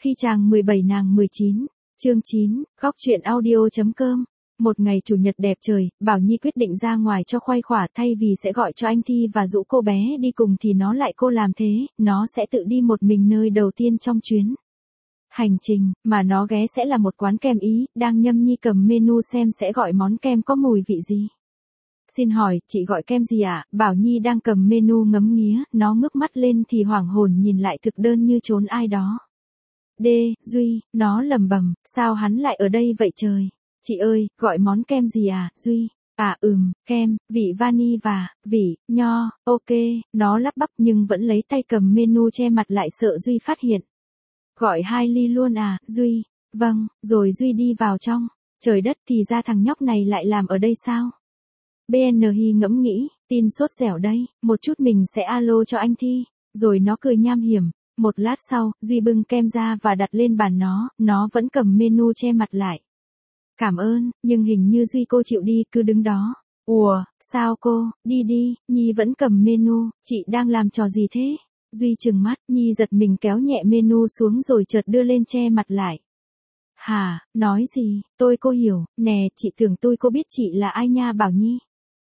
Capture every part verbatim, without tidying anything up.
Khi chàng mười bảy nàng mười chín, chương chín, góc truyện audio.com. Một ngày chủ nhật đẹp trời, Bảo Nhi quyết định ra ngoài cho khoai khỏa, thay vì sẽ gọi cho anh Thi và dụ cô bé đi cùng thì nó lại cô làm thế, nó sẽ tự đi một mình nơi đầu tiên trong chuyến hành trình, mà nó ghé sẽ là một quán kem Ý. Đang nhâm nhi cầm menu xem sẽ gọi món kem có mùi vị gì. Xin hỏi, chị gọi kem gì ạ? À? Bảo Nhi đang cầm menu ngấm nghía, nó ngước mắt lên thì hoảng hồn nhìn lại thực đơn như trốn ai đó. D, Duy, nó lầm bầm, sao hắn lại ở đây vậy trời? Chị ơi, gọi món kem gì à, Duy? À ừm, kem, vị vani và, vị, nho, ok, nó lắp bắp nhưng vẫn lấy tay cầm menu che mặt lại sợ Duy phát hiện. Gọi hai ly luôn à, Duy? Vâng, rồi Duy đi vào trong. Trời đất, thì ra thằng nhóc này lại làm ở đây sao? bê en Hi ngẫm nghĩ, tin sốt dẻo đây, một chút mình sẽ alo cho anh Thi, rồi nó cười nham hiểm. Một lát sau, Duy bưng kem ra và đặt lên bàn nó, nó vẫn cầm menu che mặt lại. Cảm ơn, nhưng hình như Duy cô chịu đi, cứ đứng đó. Ủa, sao cô, đi đi, Nhi vẫn cầm menu, chị đang làm trò gì thế? Duy trừng mắt, Nhi giật mình kéo nhẹ menu xuống rồi chợt đưa lên che mặt lại. Hả, nói gì, tôi cô hiểu, nè, chị tưởng tôi cô biết chị là ai nha Bảo Nhi.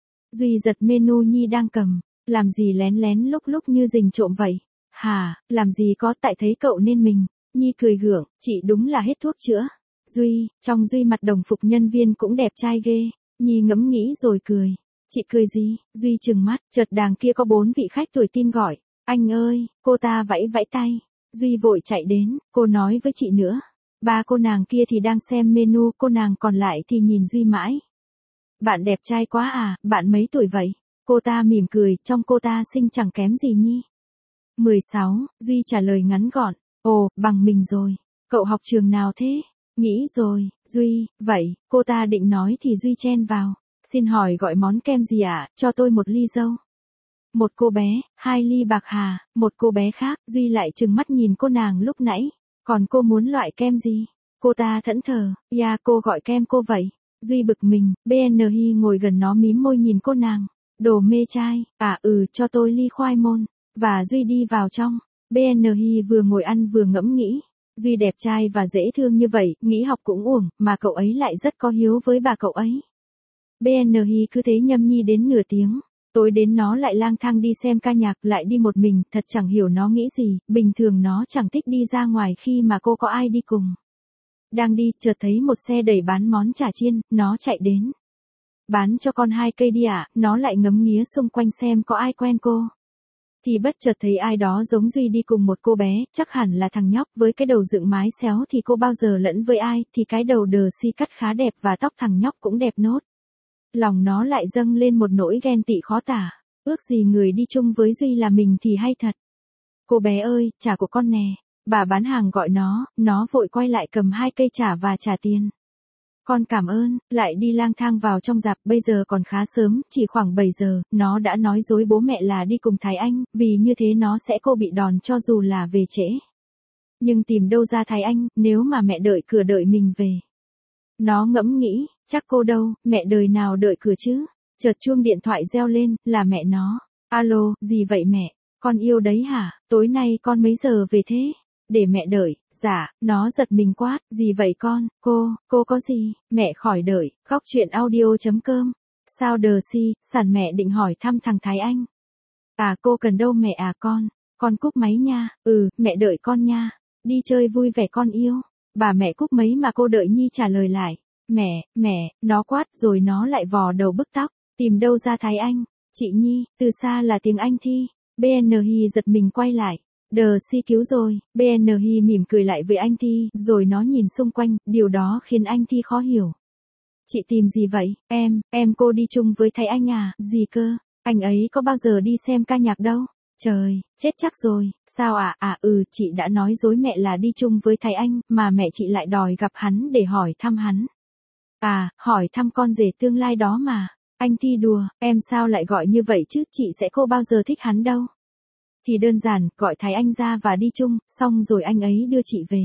Duy giật menu Nhi đang cầm, làm gì lén lén lúc lúc như rình trộm vậy? Hả, làm gì có, tại thấy cậu nên mình. Nhi cười gượng, chị đúng là hết thuốc chữa. Duy, trong Duy mặt đồng phục nhân viên cũng đẹp trai ghê. Nhi ngẫm nghĩ rồi cười. Chị cười gì? Duy trừng mắt, chợt đàng kia có bốn vị khách tuổi tin gọi. Anh ơi, cô ta vẫy vẫy tay. Duy vội chạy đến, cô nói với chị nữa. Ba cô nàng kia thì đang xem menu, cô nàng còn lại thì nhìn Duy mãi. Bạn đẹp trai quá à, bạn mấy tuổi vậy? Cô ta mỉm cười, trong cô ta xinh chẳng kém gì Nhi. mười sáu, Duy trả lời ngắn gọn. Ồ, bằng mình rồi. Cậu học trường nào thế? Nghĩ rồi, Duy, vậy, cô ta định nói thì Duy chen vào. Xin hỏi gọi món kem gì ạ, à? Cho tôi một ly dâu. Một cô bé, hai ly bạc hà, một cô bé khác, Duy lại trừng mắt nhìn cô nàng lúc nãy. Còn cô muốn loại kem gì? Cô ta thẫn thờ, ya cô gọi kem cô vậy. Duy bực mình, bê en Hi ngồi gần nó mím môi nhìn cô nàng. Đồ mê trai, à ừ, cho tôi ly khoai môn. Và Duy đi vào trong. bê en Hi vừa ngồi ăn vừa ngẫm nghĩ. Duy đẹp trai và dễ thương như vậy, nghĩ học cũng uổng, mà cậu ấy lại rất có hiếu với bà cậu ấy. bê en Hi cứ thế nhâm nhi đến nửa tiếng. Tối đến nó lại lang thang đi xem ca nhạc, lại đi một mình, thật chẳng hiểu nó nghĩ gì, bình thường nó chẳng thích đi ra ngoài khi mà cô có ai đi cùng. Đang đi, chợt thấy một xe đẩy bán món chả chiên, nó chạy đến. Bán cho con hai cây đi ạ, à? Nó lại ngấm nghía xung quanh xem có ai quen cô. Thì bất chợt thấy ai đó giống Duy đi cùng một cô bé, chắc hẳn là thằng nhóc với cái đầu dựng mái xéo thì cô bao giờ lẫn với ai, thì cái đầu đờ si cắt khá đẹp và tóc thằng nhóc cũng đẹp nốt. Lòng nó lại dâng lên một nỗi ghen tị khó tả, ước gì người đi chung với Duy là mình thì hay thật. Cô bé ơi, chả của con nè, bà bán hàng gọi nó, nó vội quay lại cầm hai cây chả và trả tiền. Con cảm ơn, lại đi lang thang vào trong rạp, bây giờ còn khá sớm, chỉ khoảng bảy giờ, nó đã nói dối bố mẹ là đi cùng Thái Anh, vì như thế nó sẽ cô bị đòn cho dù là về trễ. Nhưng tìm đâu ra Thái Anh, nếu mà mẹ đợi cửa đợi mình về. Nó ngẫm nghĩ, chắc cô đâu, mẹ đời nào đợi cửa chứ. Chợt chuông điện thoại reo lên, là mẹ nó. Alo, gì vậy mẹ? Con yêu đấy hả? Tối nay con mấy giờ về thế? Để mẹ đợi. Dạ, nó giật mình quát, gì vậy con? Cô, cô có gì? Mẹ khỏi đợi. Góc truyện audio.com. Sao đờ si, sản mẹ định hỏi thăm thằng Thái Anh. À cô cần đâu mẹ à con? Con cúp máy nha. Ừ, mẹ đợi con nha. Đi chơi vui vẻ con yêu. Bà mẹ cúp mấy mà cô đợi Nhi trả lời lại. Mẹ, mẹ, nó quát rồi nó lại vò đầu bứt tóc. Tìm đâu ra Thái Anh? Chị Nhi, từ xa là tiếng Anh Thi. bê en Hi giật mình quay lại. Đờ si cứu rồi, bê en Hi mỉm cười lại với anh Thi, rồi nó nhìn xung quanh, điều đó khiến anh Thi khó hiểu. Chị tìm gì vậy? Em, em cô đi chung với Thái Anh à? Gì cơ? Anh ấy có bao giờ đi xem ca nhạc đâu? Trời, chết chắc rồi, sao ạ? À? À ừ, chị đã nói dối mẹ là đi chung với Thái Anh, mà mẹ chị lại đòi gặp hắn để hỏi thăm hắn. À, hỏi thăm con rể tương lai đó mà. Anh Thi đùa, em sao lại gọi như vậy chứ, chị sẽ không bao giờ thích hắn đâu. Thì đơn giản, gọi Thái Anh ra và đi chung, xong rồi anh ấy đưa chị về.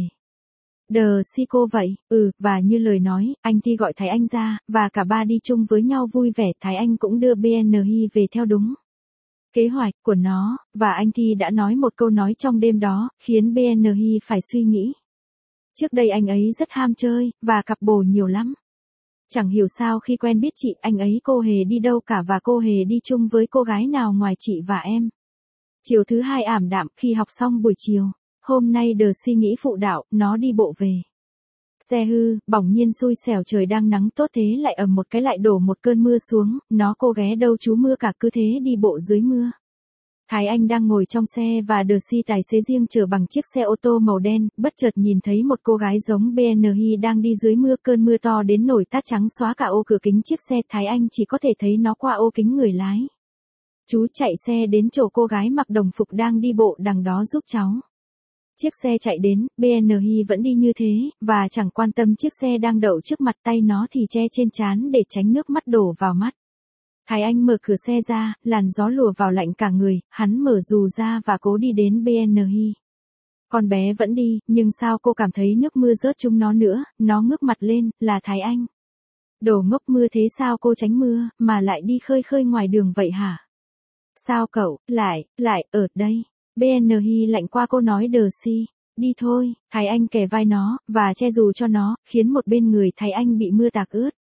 Đờ si cô vậy, ừ, và như lời nói, anh Thi gọi Thái Anh ra, và cả ba đi chung với nhau vui vẻ, Thái Anh cũng đưa bê en Hi về theo đúng kế hoạch của nó, và anh Thi đã nói một câu nói trong đêm đó, khiến bê en Hi phải suy nghĩ. Trước đây anh ấy rất ham chơi, và cặp bồ nhiều lắm. Chẳng hiểu sao khi quen biết chị, anh ấy cô hề đi đâu cả và cô hề đi chung với cô gái nào ngoài chị và em. Chiều thứ hai ảm đạm khi học xong buổi chiều. Hôm nay Đờ-si nghĩ phụ đạo, nó đi bộ về. Xe hư, bỗng nhiên xui xẻo trời đang nắng tốt thế lại ầm một cái lại đổ một cơn mưa xuống, nó cô ghé đâu trú mưa cả cứ thế đi bộ dưới mưa. Thái Anh đang ngồi trong xe và Đờ-si tài xế riêng chở bằng chiếc xe ô tô màu đen, bất chợt nhìn thấy một cô gái giống bê en hi đang đi dưới mưa, cơn mưa to đến nổi tát trắng xóa cả ô cửa kính chiếc xe, Thái Anh chỉ có thể thấy nó qua ô kính người lái. Chú chạy xe đến chỗ cô gái mặc đồng phục đang đi bộ đằng đó giúp cháu. Chiếc xe chạy đến, bê en hi vẫn đi như thế, và chẳng quan tâm chiếc xe đang đậu trước mặt, tay nó thì che trên trán để tránh nước mắt đổ vào mắt. Thái Anh mở cửa xe ra, làn gió lùa vào lạnh cả người, hắn mở dù ra và cố đi đến bê en hi. Con bé vẫn đi, nhưng sao cô cảm thấy nước mưa rớt trúng nó nữa, nó ngước mặt lên, là Thái Anh. Đồ ngốc, mưa thế sao cô tránh mưa, mà lại đi khơi khơi ngoài đường vậy hả? Sao cậu, lại, lại, ở đây? bê en hi lạnh qua cô nói Đờ-si, đi thôi, Thái Anh kề vai nó, và che dù cho nó, khiến một bên người Thái Anh bị mưa tạt ướt.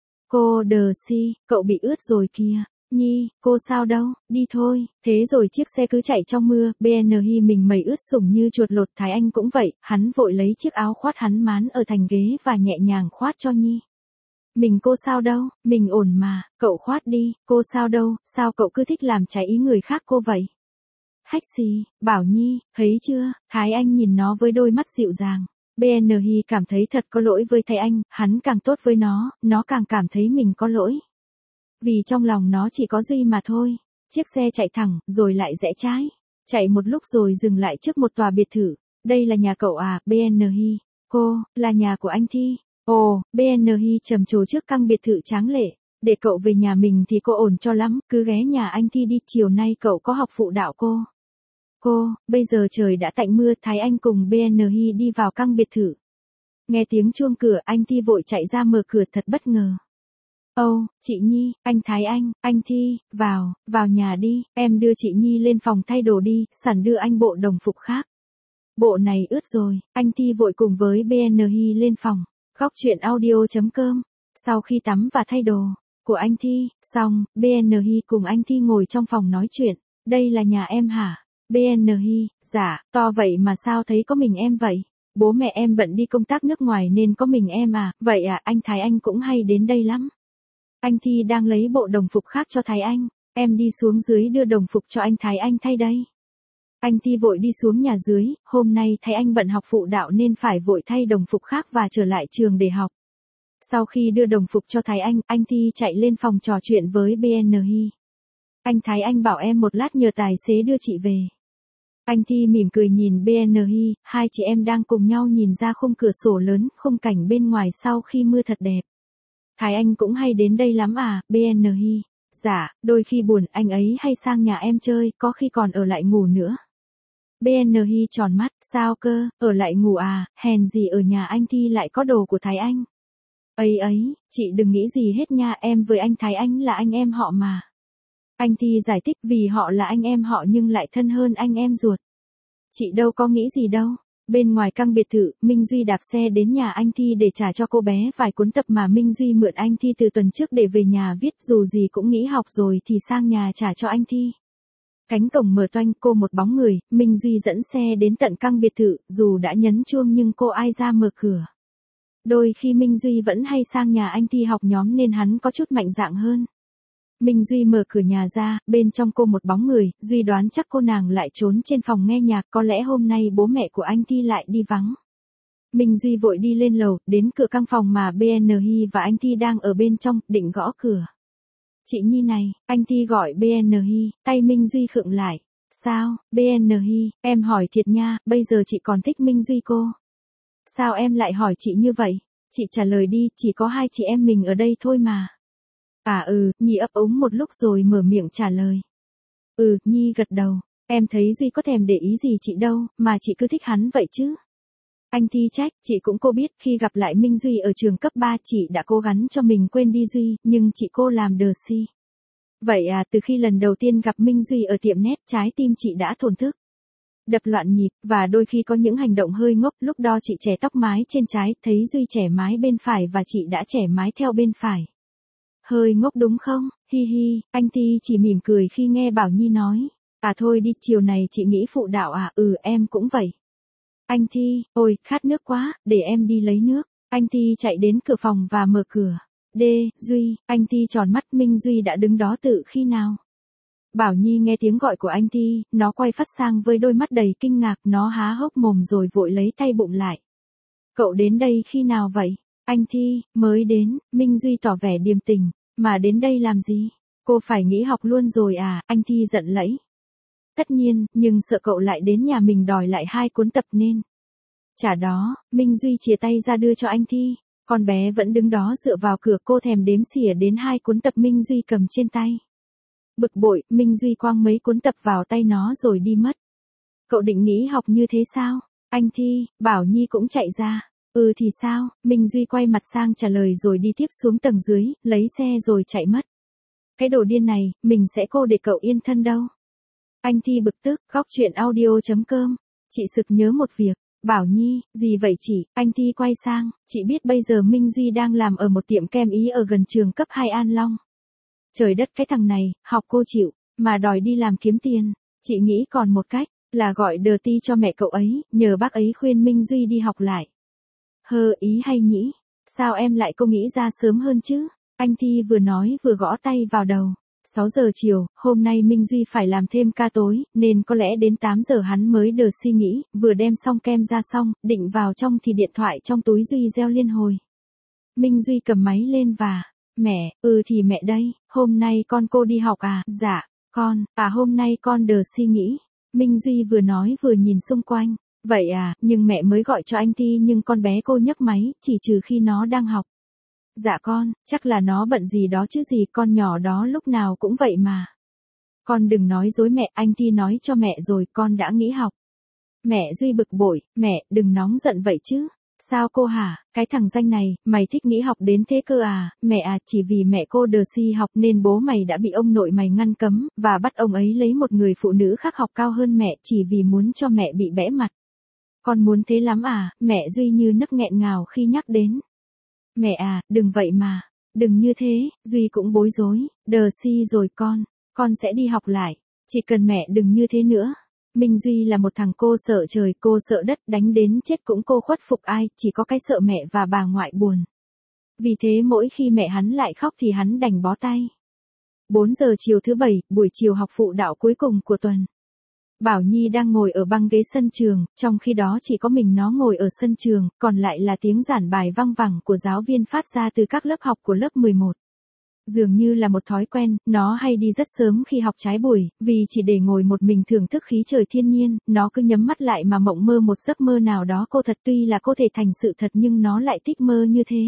Cô Đờ-si, cậu bị ướt rồi kìa. Nhi, cô sao đâu, đi thôi. Thế rồi chiếc xe cứ chạy trong mưa, bê en hi mình mẩy ướt sũng như chuột lột, Thái Anh cũng vậy, hắn vội lấy chiếc áo khoác hắn mán ở thành ghế và nhẹ nhàng khoác cho Nhi. Mình cô sao đâu, mình ổn mà, cậu khoác đi, cô sao đâu, sao cậu cứ thích làm trái ý người khác cô vậy? Hách gì, bảo Nhi, thấy chưa, Thái Anh nhìn nó với đôi mắt dịu dàng. bê en hi cảm thấy thật có lỗi với Thái Anh, hắn càng tốt với nó, nó càng cảm thấy mình có lỗi. Vì trong lòng nó chỉ có Duy mà thôi. Chiếc xe chạy thẳng, rồi lại rẽ trái. Chạy một lúc rồi dừng lại trước một tòa biệt thự. Đây là nhà cậu à, bê en hi. Cô, là nhà của anh Thi. Ồ, bê en hi trầm trồ trước căn biệt thự tráng lệ. Để cậu về nhà mình thì cô ổn cho lắm, cứ ghé nhà anh Thi đi, chiều nay cậu có học phụ đạo cô. Cô, bây giờ trời đã tạnh mưa, Thái Anh cùng bê en hi đi vào căn biệt thự. Nghe tiếng chuông cửa, anh Thi vội chạy ra mở cửa thật bất ngờ. Âu, oh, chị Nhi, anh Thái Anh, anh Thi, vào, vào nhà đi, em đưa chị Nhi lên phòng thay đồ đi, sẵn đưa anh bộ đồng phục khác. Bộ này ướt rồi, anh Thi vội cùng với bê en hi lên phòng. Góc truyện audio chấm com. Sau khi tắm và thay đồ của anh Thi, xong, bê en hi cùng anh Thi ngồi trong phòng nói chuyện. Đây là nhà em hả? bê en hi, dạ, to vậy mà sao thấy có mình em vậy? Bố mẹ em bận đi công tác nước ngoài nên có mình em à, vậy à, anh Thái Anh cũng hay đến đây lắm. Anh Thi đang lấy bộ đồng phục khác cho Thái Anh, em đi xuống dưới đưa đồng phục cho anh Thái Anh thay đây. Anh Thi vội đi xuống nhà dưới, hôm nay Thái Anh bận học phụ đạo nên phải vội thay đồng phục khác và trở lại trường để học. Sau khi đưa đồng phục cho Thái Anh, anh Thi chạy lên phòng trò chuyện với bê en hi. Anh Thái Anh bảo em một lát nhờ tài xế đưa chị về. Anh Thi mỉm cười nhìn bê en hi, hai chị em đang cùng nhau nhìn ra khung cửa sổ lớn, khung cảnh bên ngoài sau khi mưa thật đẹp. Thái Anh cũng hay đến đây lắm à, bê en hi. Dạ, đôi khi buồn anh ấy hay sang nhà em chơi, có khi còn ở lại ngủ nữa. bê en hi tròn mắt, sao cơ, ở lại ngủ à, hèn gì ở nhà anh Thi lại có đồ của Thái Anh. Ấy ấy, chị đừng nghĩ gì hết nha, em với anh Thái Anh là anh em họ mà. Anh Thi giải thích vì họ là anh em họ nhưng lại thân hơn anh em ruột. Chị đâu có nghĩ gì đâu. Bên ngoài căn biệt thự, Minh Duy đạp xe đến nhà anh Thi để trả cho cô bé vài cuốn tập mà Minh Duy mượn anh Thi từ tuần trước để về nhà viết, dù gì cũng nghỉ học rồi thì sang nhà trả cho anh Thi. Cánh cổng mở toanh, cô một bóng người, Minh Duy dẫn xe đến tận căn biệt thự, dù đã nhấn chuông nhưng cô ai ra mở cửa. Đôi khi Minh Duy vẫn hay sang nhà anh Thi học nhóm nên hắn có chút mạnh dạn hơn. Minh Duy mở cửa nhà ra, bên trong cô một bóng người, Duy đoán chắc cô nàng lại trốn trên phòng nghe nhạc, có lẽ hôm nay bố mẹ của anh Thi lại đi vắng. Minh Duy vội đi lên lầu, đến cửa căn phòng mà bê en hi và anh Thi đang ở bên trong, định gõ cửa. Chị Nhi này, anh Thi gọi bê en hi, tay Minh Duy khựng lại. Sao, bê en hi, em hỏi thiệt nha, bây giờ chị còn thích Minh Duy cô? Sao em lại hỏi chị như vậy? Chị trả lời đi, chỉ có hai chị em mình ở đây thôi mà. À ừ, Nhi ấp úng một lúc rồi mở miệng trả lời. Ừ, Nhi gật đầu, em thấy Duy có thèm để ý gì chị đâu, mà chị cứ thích hắn vậy chứ. Anh Thi trách, chị cũng cô biết, khi gặp lại Minh Duy ở trường cấp ba chị đã cố gắng cho mình quên đi Duy, nhưng chị cô làm Đờ-si. Vậy à, từ khi lần đầu tiên gặp Minh Duy ở tiệm net, trái tim chị đã thổn thức. đập loạn nhịp, và đôi khi có những hành động hơi ngốc. Lúc đó chị chẻ tóc mái trên trái, thấy Duy chẻ mái bên phải và chị đã chẻ mái theo bên phải. Hơi ngốc đúng không? Hi hi, anh Thi chỉ mỉm cười khi nghe Bảo Nhi nói. À thôi đi, chiều này chị nghĩ phụ đạo à? Ừ, em cũng vậy. Anh Thi, ôi, khát nước quá, để em đi lấy nước. Anh Thi chạy đến cửa phòng và mở cửa. Đê, Duy, anh Thi tròn mắt. Minh Duy đã đứng đó từ khi nào? Bảo Nhi nghe tiếng gọi của anh Thi, nó quay phát sang với đôi mắt đầy kinh ngạc, nó há hốc mồm rồi vội lấy tay bụng lại. Cậu đến đây khi nào vậy? Anh Thi, mới đến. Minh Duy tỏ vẻ điềm tĩnh. Mà đến đây làm gì? Cô phải nghỉ học luôn rồi à? Anh Thi giận lẫy. Tất nhiên, nhưng sợ cậu lại đến nhà mình đòi lại hai cuốn tập nên. Chả đó, Minh Duy chìa tay ra đưa cho anh Thi. Con bé vẫn đứng đó dựa vào cửa, cô thèm đếm xỉa đến hai cuốn tập Minh Duy cầm trên tay. Bực bội, Minh Duy quăng mấy cuốn tập vào tay nó rồi đi mất. Cậu định nghỉ học như thế sao? Anh Thi, Bảo Nhi cũng chạy ra. Ừ thì sao? Minh Duy quay mặt sang trả lời rồi đi tiếp xuống tầng dưới, lấy xe rồi chạy mất. Cái đồ điên này, mình sẽ cô để cậu yên thân đâu. Anh Thi bực tức, góc truyện audio chấm com. Chị sực nhớ một việc. Bảo Nhi, gì vậy chị? Anh Thi quay sang, chị biết bây giờ Minh Duy đang làm ở một tiệm kem Ý ở gần trường cấp hai An Long. Trời đất, cái thằng này, học cô chịu, mà đòi đi làm kiếm tiền. Chị nghĩ còn một cách, là gọi đờ ti cho mẹ cậu ấy, nhờ bác ấy khuyên Minh Duy đi học lại. Hơ, ý hay nhỉ? Sao em lại không nghĩ ra sớm hơn chứ? Anh Thi vừa nói vừa gõ tay vào đầu. sáu giờ chiều, hôm nay Minh Duy phải làm thêm ca tối, nên có lẽ đến tám giờ hắn mới đờ suy nghĩ, vừa đem xong kem ra xong, định vào trong thì điện thoại trong túi Duy reo liên hồi. Minh Duy cầm máy lên và, mẹ, ừ thì mẹ đây, hôm nay con cô đi học à? Dạ, con, à hôm nay con đờ suy nghĩ. Minh Duy vừa nói vừa nhìn xung quanh, vậy à, nhưng mẹ mới gọi cho anh Thi nhưng con bé cô nhấc máy, chỉ trừ khi nó đang học. Dạ con, chắc là nó bận gì đó chứ gì, con nhỏ đó lúc nào cũng vậy mà. Con đừng nói dối mẹ, anh Thi nói cho mẹ rồi, con đã nghỉ học. Mẹ Duy bực bội, mẹ, đừng nóng giận vậy chứ. Sao cô hả, cái thằng danh này, mày thích nghỉ học đến thế cơ à? Mẹ à, chỉ vì mẹ cô đờ si học nên bố mày đã bị ông nội mày ngăn cấm, và bắt ông ấy lấy một người phụ nữ khác học cao hơn mẹ chỉ vì muốn cho mẹ bị bẽ mặt. Con muốn thế lắm à? Mẹ Duy như nấc nghẹn ngào khi nhắc đến. Mẹ à, đừng vậy mà, đừng như thế. Duy cũng bối rối, đờ si rồi con, con sẽ đi học lại, chỉ cần mẹ đừng như thế nữa. Minh Duy là một thằng cô sợ trời, cô sợ đất, đánh đến chết cũng cô khuất phục ai, chỉ có cái sợ mẹ và bà ngoại buồn. Vì thế mỗi khi mẹ hắn lại khóc thì hắn đành bó tay. bốn giờ chiều thứ bảy, buổi chiều học phụ đạo cuối cùng của tuần. Bảo Nhi đang ngồi ở băng ghế sân trường, trong khi đó chỉ có mình nó ngồi ở sân trường, còn lại là tiếng giảng bài văng vẳng của giáo viên phát ra từ các lớp học của lớp mười một. Dường như là một thói quen, nó hay đi rất sớm khi học trái buổi, vì chỉ để ngồi một mình thưởng thức khí trời thiên nhiên, nó cứ nhắm mắt lại mà mộng mơ một giấc mơ nào đó. Cô thật tuy là cô thể thành sự thật nhưng nó lại thích mơ như thế.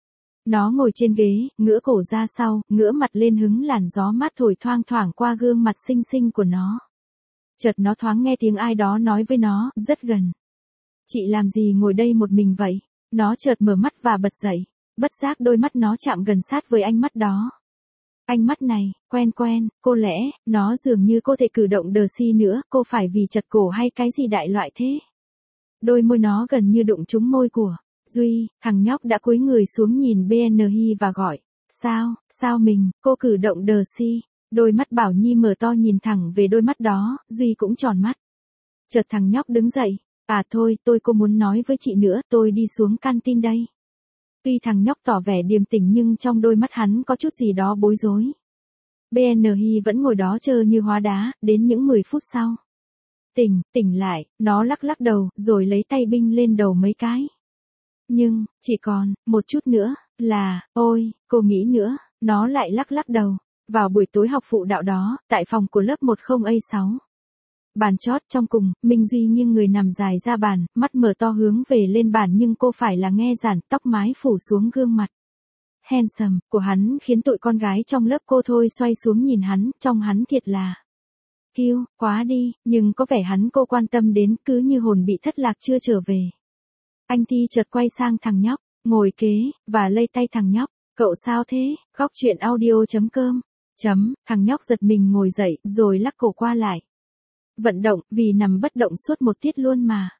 Nó ngồi trên ghế, ngửa cổ ra sau, ngửa mặt lên hứng làn gió mát thổi thoang thoảng qua gương mặt xinh xinh của nó. Chợt nó thoáng nghe tiếng ai đó nói với nó, rất gần. Chị làm gì ngồi đây một mình vậy? Nó chợt mở mắt và bật dậy. Bất giác đôi mắt nó chạm gần sát với ánh mắt đó. Ánh mắt này, quen quen, cô lẽ, nó dường như cô thể cử động đờ si nữa, cô phải vì chật cổ hay cái gì đại loại thế? Đôi môi nó gần như đụng trúng môi của Duy, thằng nhóc đã cúi người xuống nhìn bê en i và gọi. Sao, sao mình, cô cử động đờ si. Đôi mắt Bảo Nhi mở to nhìn thẳng về đôi mắt đó, Duy cũng tròn mắt. Chợt thằng nhóc đứng dậy, à thôi, tôi cô muốn nói với chị nữa, tôi đi xuống canteen đây. Tuy thằng nhóc tỏ vẻ điềm tĩnh nhưng trong đôi mắt hắn có chút gì đó bối rối. bê en i vẫn ngồi đó chờ như hóa đá, đến những mười phút sau. Tỉnh, tỉnh lại, nó lắc lắc đầu, rồi lấy tay binh lên đầu mấy cái. Nhưng, chỉ còn, một chút nữa, là, ôi, cô nghĩ nữa, nó lại lắc lắc đầu. Vào buổi tối học phụ đạo đó, tại phòng của lớp một không A sáu. Bàn chót trong cùng, Minh Duy nghiêng người nằm dài ra bàn, mắt mở to hướng về lên bàn nhưng cô phải là nghe giảng, tóc mái phủ xuống gương mặt. Handsome, của hắn khiến tụi con gái trong lớp cô thôi xoay xuống nhìn hắn, trong hắn thiệt là kiêu, quá đi, nhưng có vẻ hắn cô quan tâm đến cứ như hồn bị thất lạc chưa trở về. Anh Thi chợt quay sang thằng nhóc, ngồi kế, và lay tay thằng nhóc, cậu sao thế, góc truyện audio chấm com. Chấm, thằng nhóc giật mình ngồi dậy, rồi lắc cổ qua lại. Vận động, vì nằm bất động suốt một tiết luôn mà.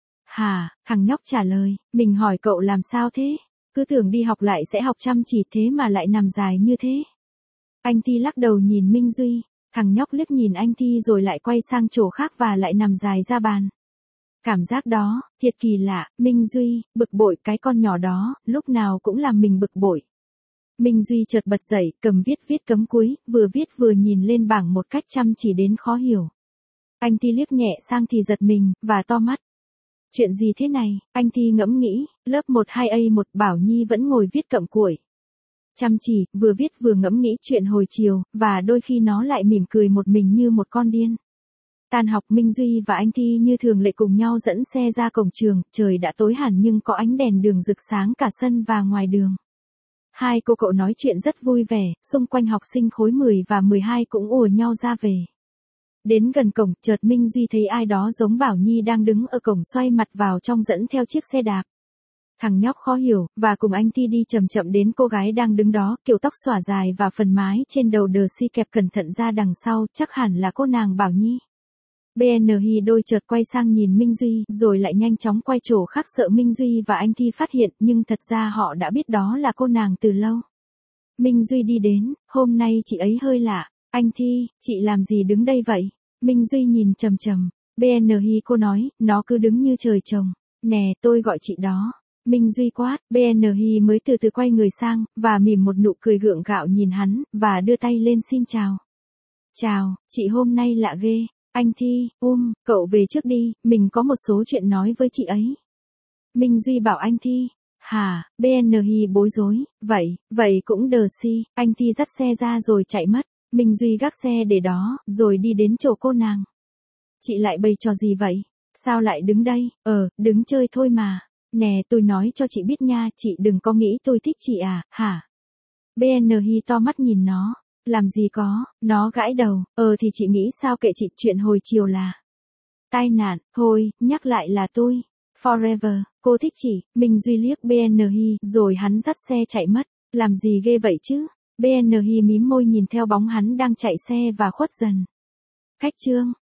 Hả, thằng nhóc trả lời, mình hỏi cậu làm sao thế? Cứ tưởng đi học lại sẽ học chăm chỉ thế mà lại nằm dài như thế. Anh Thi lắc đầu nhìn Minh Duy, thằng nhóc liếc nhìn anh Thi rồi lại quay sang chỗ khác và lại nằm dài ra bàn. Cảm giác đó, thiệt kỳ lạ, Minh Duy, bực bội cái con nhỏ đó, lúc nào cũng làm mình bực bội. Minh Duy chợt bật dậy, cầm viết viết cấm cuối, vừa viết vừa nhìn lên bảng một cách chăm chỉ đến khó hiểu. Anh Thi liếc nhẹ sang thì giật mình, và to mắt. Chuyện gì thế này, anh Thi ngẫm nghĩ, lớp một hai A một Bảo Nhi vẫn ngồi viết cặm cụi. Chăm chỉ, vừa viết vừa ngẫm nghĩ chuyện hồi chiều, và đôi khi nó lại mỉm cười một mình như một con điên. Tan học Minh Duy và anh Thi như thường lệ cùng nhau dẫn xe ra cổng trường, trời đã tối hẳn nhưng có ánh đèn đường rực sáng cả sân và ngoài đường. Hai cô cậu nói chuyện rất vui vẻ, xung quanh học sinh khối mười và mười hai cũng ùa nhau ra về. Đến gần cổng, chợt Minh Duy thấy ai đó giống Bảo Nhi đang đứng ở cổng xoay mặt vào trong dẫn theo chiếc xe đạp. Thằng nhóc khó hiểu, và cùng anh Thi đi chậm chậm đến cô gái đang đứng đó, kiểu tóc xõa dài và phần mái trên đầu đờ si kẹp cẩn thận ra đằng sau, chắc hẳn là cô nàng Bảo Nhi. bê en hi đôi chợt quay sang nhìn Minh Duy, rồi lại nhanh chóng quay chỗ khác sợ Minh Duy và anh Thi phát hiện, nhưng thật ra họ đã biết đó là cô nàng từ lâu. Minh Duy đi đến, hôm nay chị ấy hơi lạ, anh Thi, chị làm gì đứng đây vậy? Minh Duy nhìn trầm trầm, bê en hi cô nói, nó cứ đứng như trời trồng, nè tôi gọi chị đó. Minh Duy quát, bê en hi mới từ từ quay người sang, và mỉm một nụ cười gượng gạo nhìn hắn, và đưa tay lên xin chào. Chào, chị hôm nay lạ ghê. Anh Thi, um, cậu về trước đi, mình có một số chuyện nói với chị ấy. Minh Duy bảo anh Thi, hả, bê en hi bối rối, vậy, vậy cũng đờ si, anh Thi dắt xe ra rồi chạy mất, Minh Duy gác xe để đó, rồi đi đến chỗ cô nàng. Chị lại bày trò gì vậy? Sao lại đứng đây? Ờ, đứng chơi thôi mà. Nè tôi nói cho chị biết nha, chị đừng có nghĩ tôi thích chị à, hả? bê en hi to mắt nhìn nó. Làm gì có, nó gãi đầu, ờ thì chị nghĩ sao kệ chị, chuyện hồi chiều là tai nạn, thôi, nhắc lại là tôi, forever, cô thích chị, Minh Duy liếc bê en hi, rồi hắn dắt xe chạy mất, làm gì ghê vậy chứ, bê en hi mím môi nhìn theo bóng hắn đang chạy xe và khuất dần. Khách trương.